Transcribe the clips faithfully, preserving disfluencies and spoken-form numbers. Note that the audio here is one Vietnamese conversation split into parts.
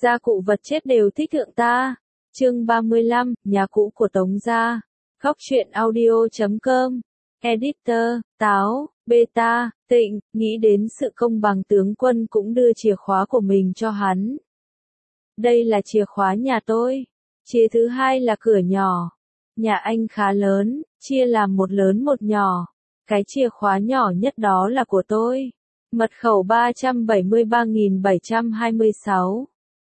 Gia cụ vật chết đều thích thượng ta. Chương ba mươi lăm, nhà cũ của Tống gia. Góc truyện audio chấm com. Editor, Táo, Beta, Tịnh, nghĩ đến sự công bằng tướng quân cũng đưa chìa khóa của mình cho hắn. Đây là chìa khóa nhà tôi. Chìa thứ hai là cửa nhỏ. Nhà anh khá lớn, chia làm một lớn một nhỏ. Cái chìa khóa nhỏ nhất đó là của tôi. Mật khẩu ba trăm bảy mươi ba nghìn bảy trăm hai mươi sáu.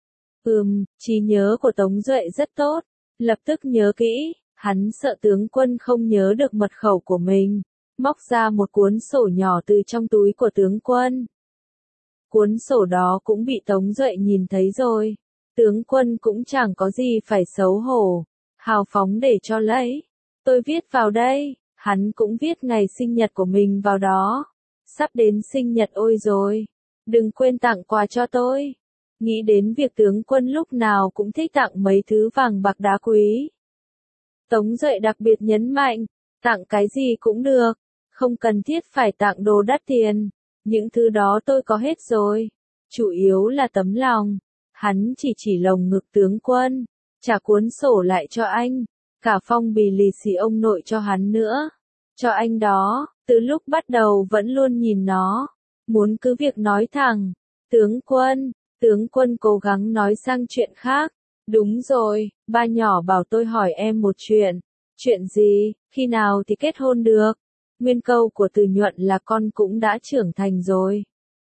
Ừm, trí nhớ của Tống Duệ rất tốt. Lập tức nhớ kỹ, hắn sợ tướng quân không nhớ được mật khẩu của mình. Móc ra một cuốn sổ nhỏ từ trong túi của tướng quân. Cuốn sổ đó cũng bị Tống Duệ nhìn thấy rồi. Tướng quân cũng chẳng có gì phải xấu hổ. Hào phóng để cho lấy. Tôi viết vào đây, hắn cũng viết ngày sinh nhật của mình vào đó. Sắp đến sinh nhật ôi rồi. Đừng quên tặng quà cho tôi. Nghĩ đến việc tướng quân lúc nào cũng thích tặng mấy thứ vàng bạc đá quý. Tống Duệ đặc biệt nhấn mạnh, tặng cái gì cũng được, không cần thiết phải tặng đồ đắt tiền, những thứ đó tôi có hết rồi, chủ yếu là tấm lòng. Hắn chỉ chỉ lồng ngực tướng quân, trả cuốn sổ lại cho anh, cả phong bì lì xì ông nội cho hắn nữa, cho anh đó, từ lúc bắt đầu vẫn luôn nhìn nó, muốn cứ việc nói thẳng, tướng quân. Tướng quân cố gắng nói sang chuyện khác. Đúng rồi, ba nhỏ bảo tôi hỏi em một chuyện. Chuyện gì, khi nào thì kết hôn được? Nguyên câu của Từ Nhuận là con cũng đã trưởng thành rồi.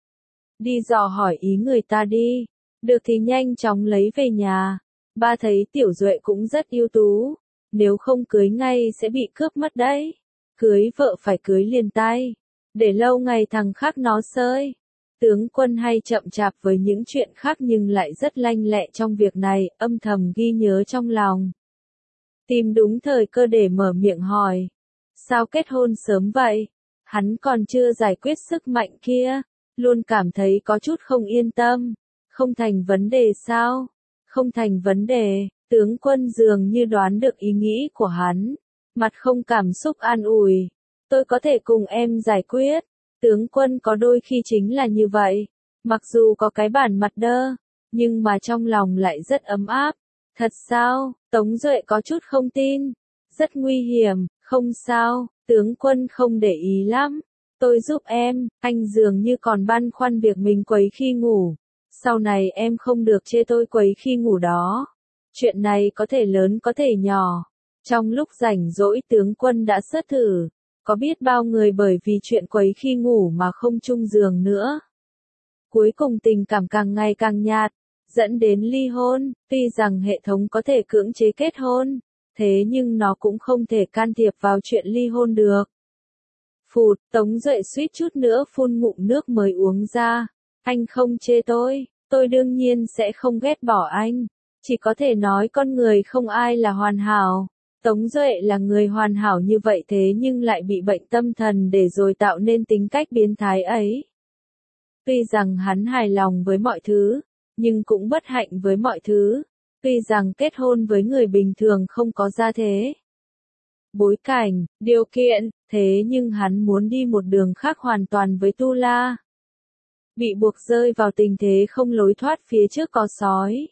Đi dò hỏi ý người ta đi. Được thì nhanh chóng lấy về nhà. Ba thấy Tiểu Duệ cũng rất ưu tú. Nếu không cưới ngay sẽ bị cướp mất đấy. Cưới vợ phải cưới liền tay. Để lâu ngày thằng khác nó sơi. Tướng quân hay chậm chạp với những chuyện khác nhưng lại rất lanh lẹ trong việc này, âm thầm ghi nhớ trong lòng. Tìm đúng thời cơ để mở miệng hỏi. Sao kết hôn sớm vậy? Hắn còn chưa giải quyết sức mạnh kia, luôn cảm thấy có chút không yên tâm. Không thành vấn đề sao? Không thành vấn đề, tướng quân dường như đoán được ý nghĩ của hắn. Mặt không cảm xúc an ủi. Tôi có thể cùng em giải quyết. Tướng quân có đôi khi chính là như vậy, mặc dù có cái bản mặt đơ, nhưng mà trong lòng lại rất ấm áp. Thật sao? Tống Duệ có chút không tin. Rất nguy hiểm, không sao, tướng quân không để ý lắm. Tôi giúp em, anh dường như còn băn khoăn việc mình quấy khi ngủ. Sau này em không được chê tôi quấy khi ngủ đó. Chuyện này có thể lớn có thể nhỏ. Trong lúc rảnh rỗi tướng quân đã sớt thử. Có biết bao người bởi vì chuyện quấy khi ngủ mà không chung giường nữa. Cuối cùng tình cảm càng ngày càng nhạt, dẫn đến ly hôn. Tuy rằng hệ thống có thể cưỡng chế kết hôn, thế nhưng nó cũng không thể can thiệp vào chuyện ly hôn được. Phụt, Tống Duệ suýt chút nữa phun ngụm nước mới uống ra. Anh không chê tôi, tôi đương nhiên sẽ không ghét bỏ anh. Chỉ có thể nói con người không ai là hoàn hảo. Tống Duệ là người hoàn hảo như vậy thế nhưng lại bị bệnh tâm thần để rồi tạo nên tính cách biến thái ấy. Tuy rằng hắn hài lòng với mọi thứ, nhưng cũng bất hạnh với mọi thứ. Tuy rằng kết hôn với người bình thường không có gia thế, bối cảnh, điều kiện, thế nhưng hắn muốn đi một đường khác hoàn toàn với Tu La. Bị buộc rơi vào tình thế không lối thoát phía trước có sói.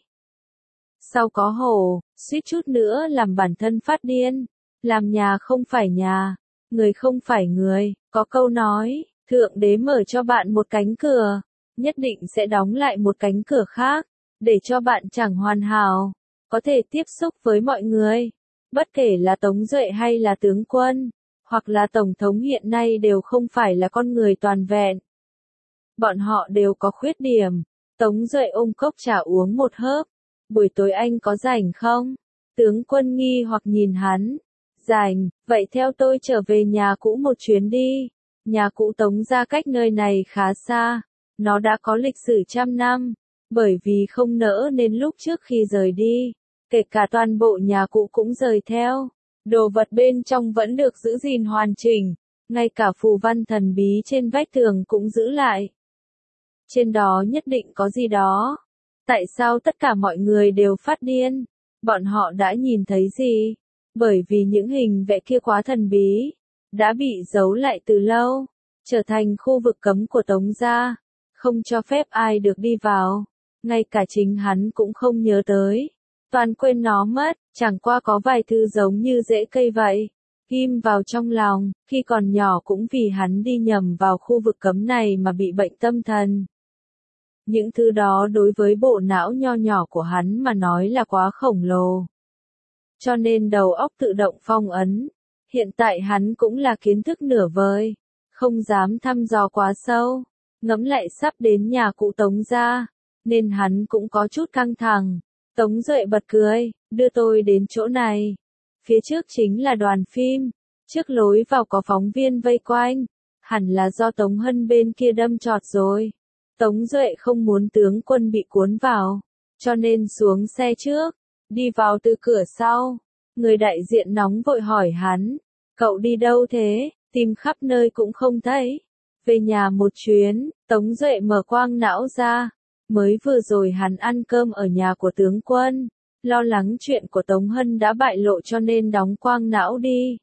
Sau có hổ, suýt chút nữa làm bản thân phát điên. Làm nhà không phải nhà, người không phải người, có câu nói, Thượng Đế mở cho bạn một cánh cửa, nhất định sẽ đóng lại một cánh cửa khác, để cho bạn chẳng hoàn hảo, có thể tiếp xúc với mọi người. Bất kể là Tống Duệ hay là tướng quân, hoặc là Tổng thống hiện nay đều không phải là con người toàn vẹn. Bọn họ đều có khuyết điểm. Tống Duệ ôm cốc trà uống một hớp. Buổi tối anh có rảnh không? Tướng quân nghi hoặc nhìn hắn. Rảnh, vậy theo tôi trở về nhà cũ một chuyến đi. Nhà cũ Tống gia cách nơi này khá xa. Nó đã có lịch sử trăm năm. Bởi vì không nỡ nên lúc trước khi rời đi, kể cả toàn bộ nhà cũ cũng rời theo. Đồ vật bên trong vẫn được giữ gìn hoàn chỉnh. Ngay cả phù văn thần bí trên vách tường cũng giữ lại. Trên đó nhất định có gì đó. Tại sao tất cả mọi người đều phát điên? Bọn họ đã nhìn thấy gì? Bởi vì những hình vẽ kia quá thần bí, đã bị giấu lại từ lâu, trở thành khu vực cấm của Tống gia, không cho phép ai được đi vào. ngay cả chính hắn cũng không nhớ tới. Toàn quên nó mất, chẳng qua có vài thứ giống như rễ cây vậy. Ghim vào trong lòng, khi còn nhỏ cũng vì hắn đi nhầm vào khu vực cấm này mà bị bệnh tâm thần. Những thứ đó đối với bộ não nho nhỏ của hắn mà nói là quá khổng lồ. Cho nên đầu óc tự động phong ấn. Hiện tại hắn cũng là kiến thức nửa vời, không dám thăm dò quá sâu. Ngẫm lại sắp đến nhà cụ Tống gia, nên hắn cũng có chút căng thẳng. Tống Duệ bật cười, đưa tôi đến chỗ này. Phía trước chính là đoàn phim, trước lối vào có phóng viên vây quanh, hẳn là do Tống Hân bên kia đâm chọt rồi. Tống Duệ không muốn tướng quân bị cuốn vào, cho nên xuống xe trước, đi vào từ cửa sau. Người đại diện nóng vội hỏi hắn, cậu đi đâu thế, tìm khắp nơi cũng không thấy. Về nhà một chuyến, Tống Duệ mở quang não ra. Mới vừa rồi hắn ăn cơm ở nhà của tướng quân, lo lắng chuyện của Tống Hân đã bại lộ cho nên đóng quang não đi.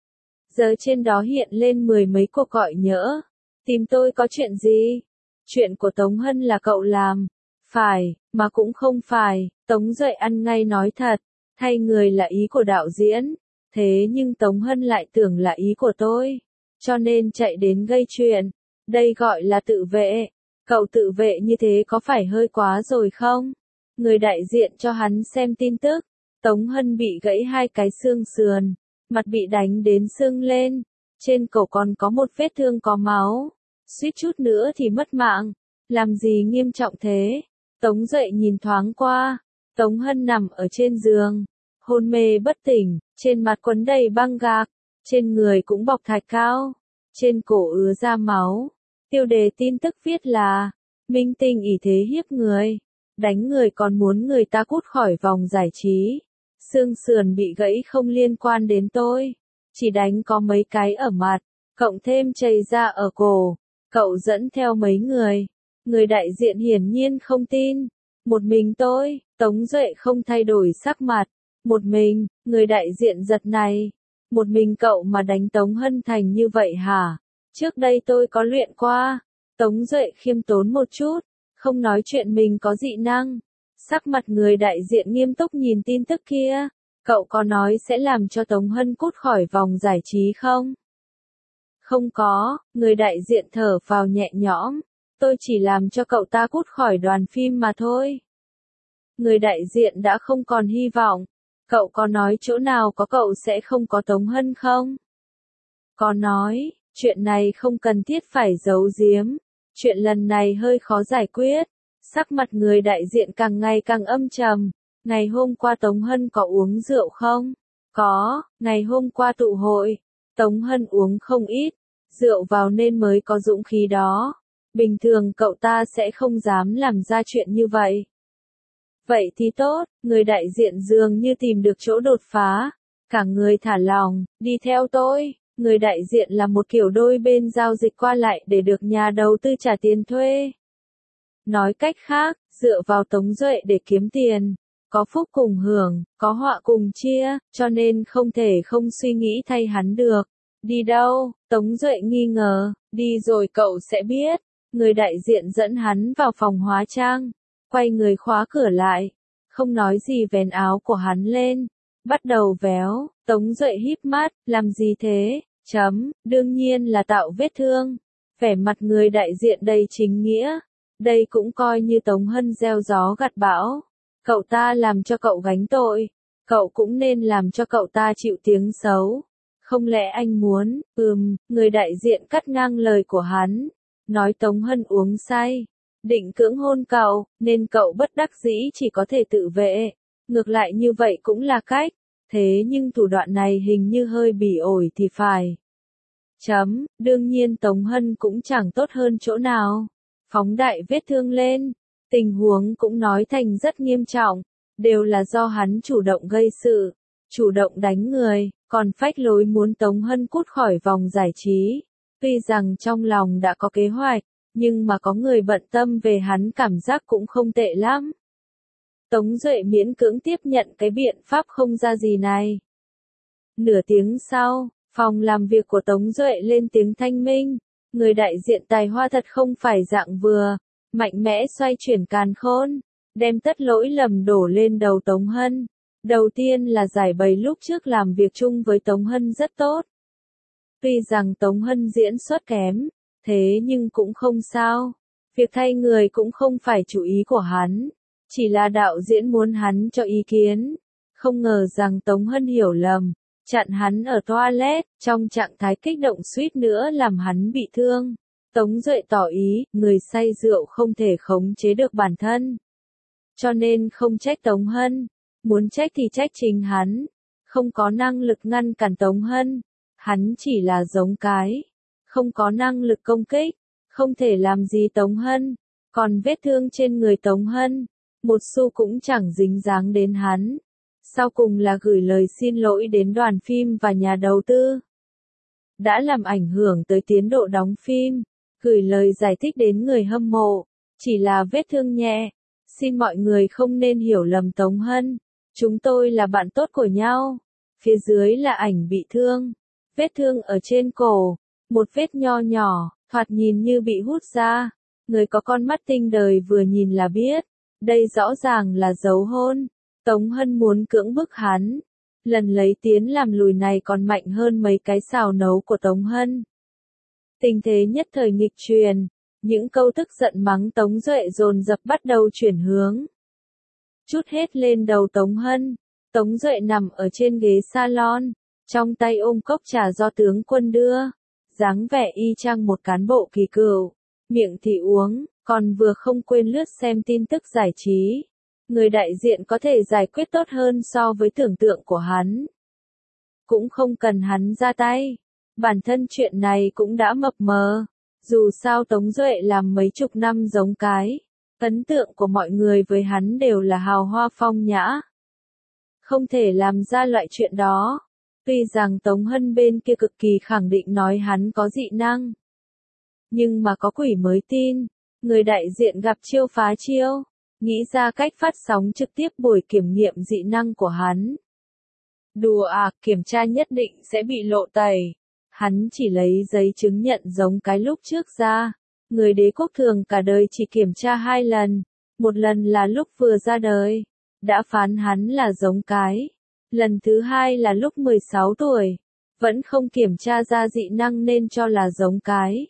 Giờ trên đó hiện lên mười mấy cuộc gọi nhỡ. Tìm tôi có chuyện gì? Chuyện của Tống Hân là cậu làm. Phải, mà cũng không phải. Tống Duệ ăn ngay nói thật. Thay người là ý của đạo diễn. Thế nhưng Tống Hân lại tưởng là ý của tôi. Cho nên chạy đến gây chuyện. Đây gọi là tự vệ. Cậu tự vệ như thế có phải hơi quá rồi không? Người đại diện cho hắn xem tin tức. Tống Hân bị gãy hai cái xương sườn. Mặt bị đánh đến sưng lên. Trên cổ còn có một vết thương có máu. Suýt chút nữa thì mất mạng. Làm gì nghiêm trọng thế? Tống Duệ nhìn thoáng qua. Tống Hân nằm ở trên giường. Hôn mê bất tỉnh. Trên mặt quấn đầy băng gạc. Trên người cũng bọc thạch cao. Trên cổ ứa ra máu. Tiêu đề tin tức viết là minh tinh ỷ thế hiếp người, đánh người còn muốn người ta cút khỏi vòng giải trí. Xương sườn bị gãy không liên quan đến tôi, chỉ đánh có mấy cái ở mặt, cộng thêm chảy ra ở cổ. Cậu dẫn theo mấy người. Người đại diện hiển nhiên không tin. Một mình tôi. Tống Duệ không thay đổi sắc mặt. Một mình. Người đại diện giật này. Một mình cậu mà đánh Tống Hân thành như vậy hả? Trước đây tôi có luyện qua. Tống Duệ khiêm tốn một chút, không nói chuyện mình có dị năng. Sắc mặt người đại diện nghiêm túc nhìn tin tức kia. Cậu có nói sẽ làm cho Tống Hân cút khỏi vòng giải trí không? Không có, người đại diện thở phào nhẹ nhõm. Tôi chỉ làm cho cậu ta cút khỏi đoàn phim mà thôi. Người đại diện đã không còn hy vọng. Cậu có nói chỗ nào có cậu sẽ không có Tống Hân không? Có nói. Chuyện này không cần thiết phải giấu giếm. Chuyện lần này hơi khó giải quyết. Sắc mặt người đại diện càng ngày càng âm trầm. Ngày hôm qua Tống Hân có uống rượu không? Có, ngày hôm qua tụ hội. Tống Hân uống không ít. Rượu vào nên mới có dũng khí đó. Bình thường cậu ta sẽ không dám làm ra chuyện như vậy. Vậy thì tốt, người đại diện dường như tìm được chỗ đột phá. Cả người thả lòng, đi theo tôi. Người đại diện là một kiểu đôi bên giao dịch qua lại để được nhà đầu tư trả tiền thuê. Nói cách khác, dựa vào Tống Duệ để kiếm tiền. Có phúc cùng hưởng, có họa cùng chia, cho nên không thể không suy nghĩ thay hắn được. Đi đâu? Tống Duệ nghi ngờ, đi rồi cậu sẽ biết. Người đại diện dẫn hắn vào phòng hóa trang. Quay người khóa cửa lại. Không nói gì vén áo của hắn lên. Bắt đầu véo. Tống Duệ híp mắt, làm gì thế? Chấm, đương nhiên là tạo vết thương. Vẻ mặt người đại diện đầy chính nghĩa. Đây cũng coi như Tống Hân gieo gió gặt bão. Cậu ta làm cho cậu gánh tội. Cậu cũng nên làm cho cậu ta chịu tiếng xấu. Không lẽ anh muốn, ừm, người đại diện cắt ngang lời của hắn. Nói Tống Hân uống say. Định cưỡng hôn cậu, nên cậu bất đắc dĩ chỉ có thể tự vệ. Ngược lại như vậy cũng là cách. Thế nhưng thủ đoạn này hình như hơi bỉ ổi thì phải. Chấm, đương nhiên Tống Hân cũng chẳng tốt hơn chỗ nào. Phóng đại vết thương lên. Tình huống cũng nói thành rất nghiêm trọng. Đều là do hắn chủ động gây sự. Chủ động đánh người. Còn phách lối muốn Tống Hân cút khỏi vòng giải trí. Tuy rằng trong lòng đã có kế hoạch. Nhưng mà có người bận tâm về hắn cảm giác cũng không tệ lắm. Tống Duệ miễn cưỡng tiếp nhận cái biện pháp không ra gì này. Nửa tiếng sau, phòng làm việc của Tống Duệ lên tiếng thanh minh. Người đại diện tài hoa thật không phải dạng vừa. Mạnh mẽ xoay chuyển càn khôn. đem tất lỗi lầm đổ lên đầu Tống Hân. Đầu tiên là giải bày lúc trước làm việc chung với Tống Hân rất tốt. Tuy rằng Tống Hân diễn xuất kém, thế nhưng cũng không sao. Việc thay người cũng không phải chủ ý của hắn. Chỉ là đạo diễn muốn hắn cho ý kiến. Không ngờ rằng Tống Hân hiểu lầm, chặn hắn ở toilet, trong trạng thái kích động suýt nữa làm hắn bị thương. Tống Duệ tỏ ý, người say rượu không thể khống chế được bản thân. Cho nên không trách Tống Hân, muốn trách thì trách chính hắn. Không có năng lực ngăn cản Tống Hân, hắn chỉ là giống cái. Không có năng lực công kích, không thể làm gì Tống Hân. Còn vết thương trên người Tống Hân, một xu cũng chẳng dính dáng đến hắn. Sau cùng là gửi lời xin lỗi đến đoàn phim và nhà đầu tư. Đã làm ảnh hưởng tới tiến độ đóng phim, gửi lời giải thích đến người hâm mộ, chỉ là vết thương nhẹ. Xin mọi người không nên hiểu lầm Tống Hân, chúng tôi là bạn tốt của nhau. Phía dưới là ảnh bị thương, vết thương ở trên cổ, một vết nho nhỏ, thoạt nhìn như bị hút ra. Người có con mắt tinh đời vừa nhìn là biết, đây rõ ràng là dấu hôn. Tống Hân muốn cưỡng bức hắn. Lần lấy tiến làm lùi này còn mạnh hơn mấy cái xào nấu của Tống Hân. Tình thế nhất thời nghịch truyền, những câu tức giận mắng Tống Duệ dồn dập bắt đầu chuyển hướng. Chút hết lên đầu Tống Hân. Tống Duệ nằm ở trên ghế salon, trong tay ôm cốc trà do tướng quân đưa, dáng vẻ y chang một cán bộ kỳ cựu, miệng thì uống, còn vừa không quên lướt xem tin tức giải trí. Người đại diện có thể giải quyết tốt hơn so với tưởng tượng của hắn. Cũng không cần hắn ra tay. Bản thân chuyện này cũng đã mập mờ. Dù sao Tống Duệ làm mấy chục năm giống cái. Ấn tượng của mọi người với hắn đều là hào hoa phong nhã. Không thể làm ra loại chuyện đó. Tuy rằng Tống Hân bên kia cực kỳ khẳng định nói hắn có dị năng. Nhưng mà có quỷ mới tin. Người đại diện gặp chiêu phá chiêu. Nghĩ ra cách phát sóng trực tiếp buổi kiểm nghiệm dị năng của hắn. Đùa à, kiểm tra nhất định sẽ bị lộ tẩy. Hắn chỉ lấy giấy chứng nhận giống cái lúc trước ra. Người đế quốc thường cả đời chỉ kiểm tra hai lần. Một lần là lúc vừa ra đời. Đã phán hắn là giống cái. Lần thứ hai là lúc mười sáu tuổi. Vẫn không kiểm tra ra dị năng nên cho là giống cái.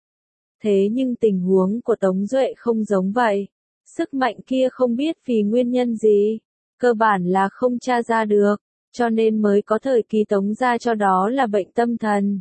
Thế nhưng tình huống của Tống Duệ không giống vậy. Sức mạnh kia không biết vì nguyên nhân gì, cơ bản là không tra ra được, cho nên mới có thời kỳ Tống ra cho đó là bệnh tâm thần.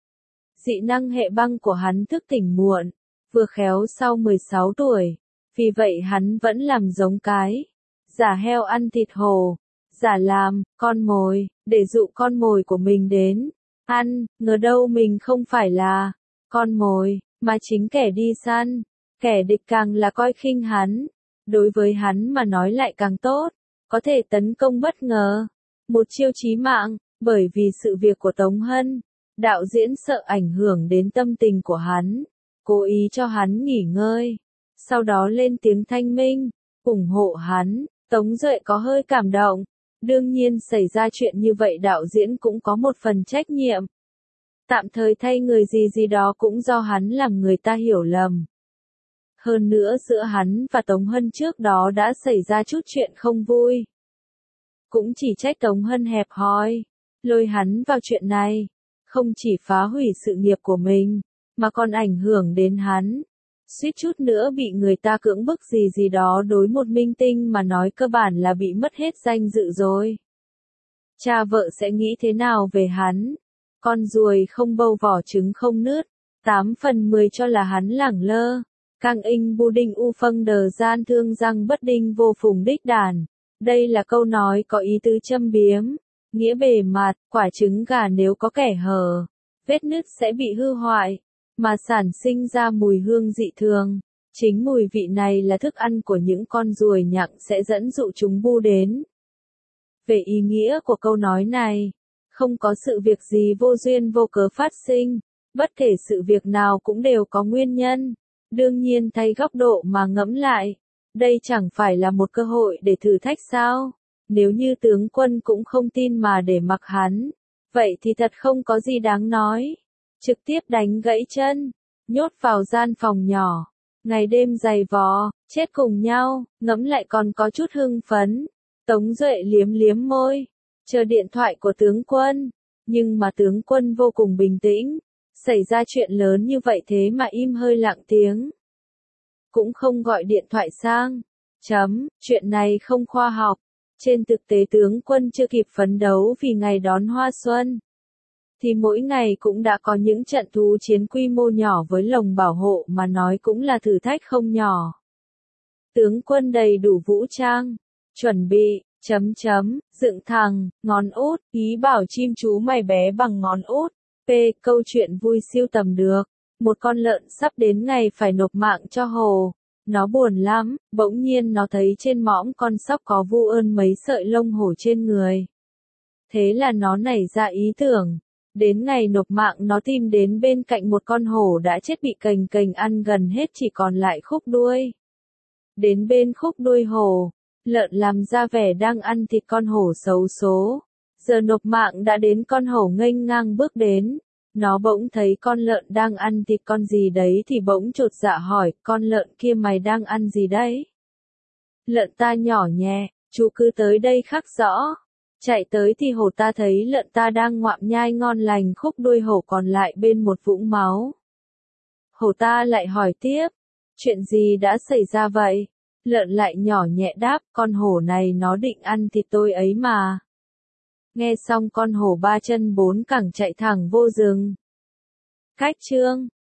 Dị năng hệ băng của hắn thức tỉnh muộn, vừa khéo sau mười sáu tuổi, vì vậy hắn vẫn làm giống cái, giả heo ăn thịt hổ, giả làm con mồi, để dụ con mồi của mình đến ăn, ngờ đâu mình không phải là con mồi, mà chính kẻ đi săn. Kẻ địch càng là coi khinh hắn, đối với hắn mà nói lại càng tốt, có thể tấn công bất ngờ, một chiêu chí mạng. Bởi vì sự việc của Tống Hân, đạo diễn sợ ảnh hưởng đến tâm tình của hắn, cố ý cho hắn nghỉ ngơi, sau đó lên tiếng thanh minh, ủng hộ hắn. Tống Duệ có hơi cảm động, đương nhiên xảy ra chuyện như vậy đạo diễn cũng có một phần trách nhiệm. Tạm thời thay người gì gì đó cũng do hắn làm người ta hiểu lầm. Hơn nữa giữa hắn và Tống Hân trước đó đã xảy ra chút chuyện không vui. Cũng chỉ trách Tống Hân hẹp hòi, lôi hắn vào chuyện này. Không chỉ phá hủy sự nghiệp của mình, mà còn ảnh hưởng đến hắn. Suýt chút nữa bị người ta cưỡng bức gì gì đó đối một minh tinh mà nói cơ bản là bị mất hết danh dự rồi. Cha vợ sẽ nghĩ thế nào về hắn? Con ruồi không bâu vỏ trứng không nứt, tám phần mười cho là hắn lẳng lơ. Càng in bu đinh u phân đờ gian thương răng bất đinh vô phùng đích đàn. Đây là câu nói có ý tứ châm biếm. Nghĩa bề mặt, quả trứng gà nếu có kẻ hở, vết nứt sẽ bị hư hoại, mà sản sinh ra mùi hương dị thường. Chính mùi vị này là thức ăn của những con ruồi nhặng sẽ dẫn dụ chúng bu đến. Về ý nghĩa của câu nói này, không có sự việc gì vô duyên vô cớ phát sinh, bất kể sự việc nào cũng đều có nguyên nhân. Đương nhiên thay góc độ mà ngẫm lại, đây chẳng phải là một cơ hội để thử thách sao? Nếu như tướng quân cũng không tin mà để mặc hắn, vậy thì thật không có gì đáng nói. Trực tiếp đánh gãy chân, nhốt vào gian phòng nhỏ, Ngày đêm giày vò, chết cùng nhau, ngẫm lại còn có chút hưng phấn. Tống Duệ liếm liếm môi, chờ điện thoại của tướng quân. Nhưng mà tướng quân vô cùng bình tĩnh. Xảy ra chuyện lớn như vậy thế mà im hơi lặng tiếng. Cũng không gọi điện thoại sang. Chấm, chuyện này không khoa học. Trên thực tế tướng quân chưa kịp phấn đấu vì ngày đón hoa xuân. Thì mỗi ngày cũng đã có những trận thú chiến quy mô nhỏ với lồng bảo hộ mà nói cũng là thử thách không nhỏ. Tướng quân đầy đủ vũ trang, chuẩn bị, chấm chấm, dựng thẳng, ngón út, ý bảo chim chú mày bé bằng ngón út. P. Câu chuyện vui siêu tầm được. Một con lợn sắp đến ngày phải nộp mạng cho hồ. Nó buồn lắm, bỗng nhiên nó thấy trên mõm con sóc có vu ơn mấy sợi lông hổ trên người. Thế là nó nảy ra ý tưởng. Đến ngày nộp mạng nó tìm đến bên cạnh một con hổ đã chết bị cành cành ăn gần hết chỉ còn lại khúc đuôi. Đến bên khúc đuôi hổ, lợn làm ra vẻ đang ăn thịt con hổ xấu số. Giờ nộp mạng đã đến con hổ nghênh ngang bước đến. Nó bỗng thấy con lợn đang ăn thịt con gì đấy thì bỗng chột dạ hỏi, con lợn kia mày đang ăn gì đấy? Lợn ta nhỏ nhẹ, chú cứ tới đây khắc rõ. Chạy tới thì hổ ta thấy lợn ta đang ngoạm nhai ngon lành khúc đuôi hổ còn lại bên một vũng máu. Hổ ta lại hỏi tiếp, chuyện gì đã xảy ra vậy? Lợn lại nhỏ nhẹ đáp, con hổ này nó định ăn thịt tôi ấy mà. Nghe xong con hổ ba chân bốn cẳng chạy thẳng vô rừng. Cách chương